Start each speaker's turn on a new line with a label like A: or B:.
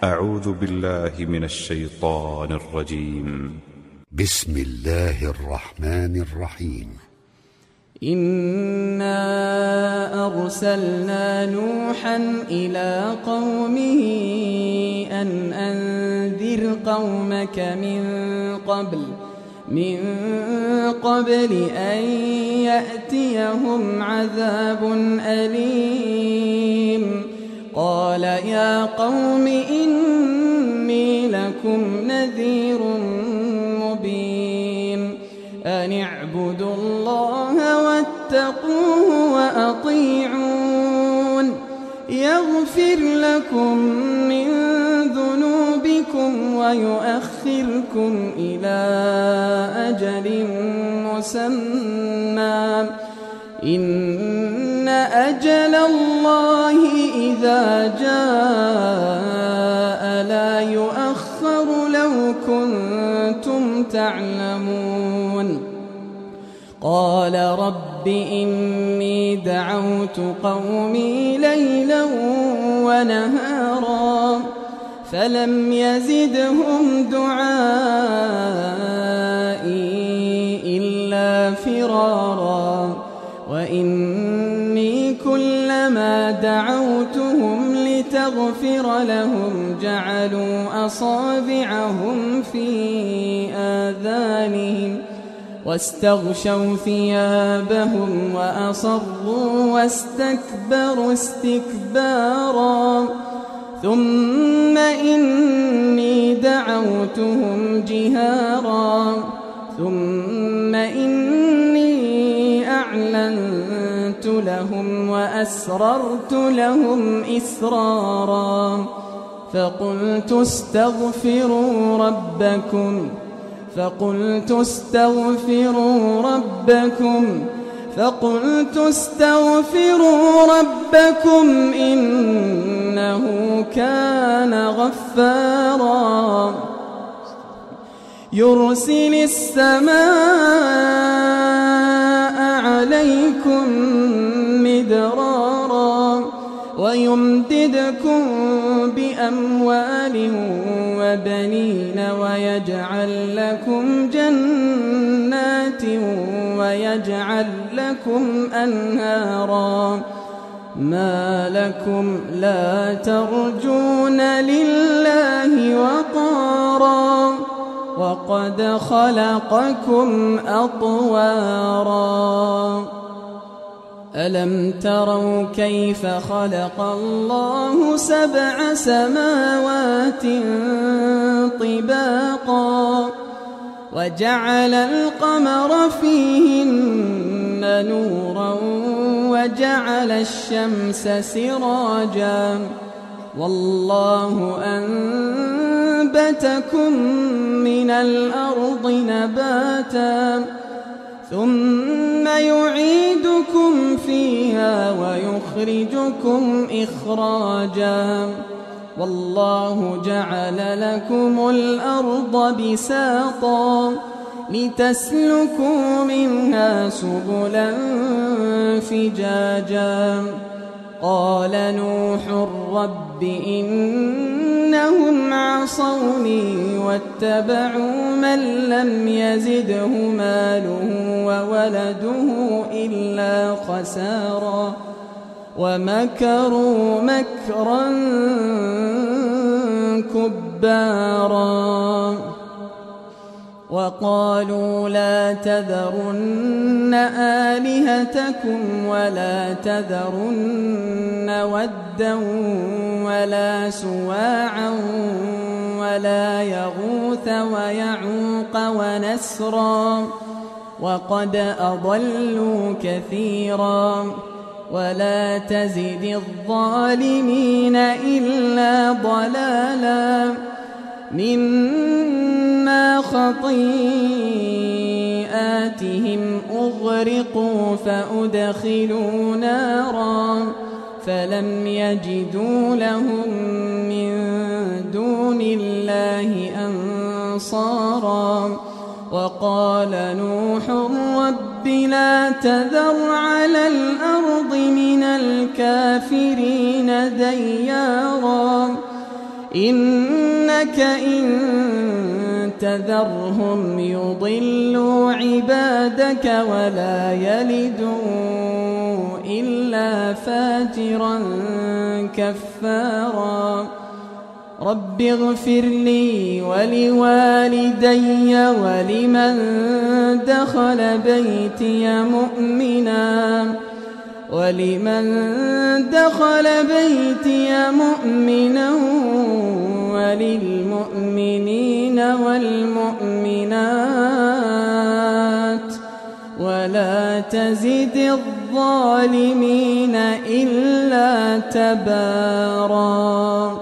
A: أعوذ بالله من الشيطان الرجيم.
B: بسم الله الرحمن الرحيم.
C: إنا أرسلنا نوحا إلى قومه أن أنذر قومك من قبل أن يأتيهم عذاب أليم. قال يا قوم إني لكم نذير مبين. أن اعبدوا الله واتقوه وأطيعون يغفر لكم من ذنوبكم ويؤخركم إلى أجل مسمى إن أجل الله إذا جاء لا يؤخر لو كنتم تعلمون. قال رب إني دعوت قومي ليلا ونهارا فلم يزدهم دعائي إلا فرارا. وإني كلما دعوتهم لتغفر لهم جعلوا أصابعهم في آذانهم واستغشوا ثيابهم وأصروا واستكبروا استكبارا. ثم إني دعوتهم جهارا ثم إني أعلنت لهم وأسررت لهم إسرارا. فقلت استغفروا ربكم إنه كان غفارا يرسل السماء عليكم مدرارا ويمددكم بأموال وبنين ويجعل لكم جنات ويجعل لكم أنهارا. ما لكم لا ترجون لله وقارا وقد خلقكم أطوارا. ألم تروا كيف خلق الله 7 سماوات طباقا وجعل القمر فيهن نورا وجعل الشمس سراجا والله أنبتكم من الأرض نباتا ثم يعيدكم فيها ويخرجكم إخراجا والله جعل لكم الأرض بساطا لتسلكوا منها سبلا فجاجا. قال نوح رب إنهم عصوني واتبعوا من لم يزده ماله وولده إلا خسارا ومكروا مكرا كبارا. وقالوا لا تذرن آلهتكم ولا تذرن ودا ولا سواعا ولا يغوث ويعوق ونسرا وقد أضلوا كثيرا ولا تزد الظالمين إلا ضلالا مما خطيئاتهم أغرقوا فأدخلوا نارا فلم يجدوا لهم من دون الله أنصارا. وقال نوح رب لا تذر على الأرض من الكافرين ديارا إنك إن تذرهم يضلوا عبادك ولا يلدوا إلا فاجرا كفارا رب اغفر لي ولوالدي ولمن دخل بيتي مؤمنا وللمؤمنين والمؤمنات ولا تزد الظالمين إلا تباراً.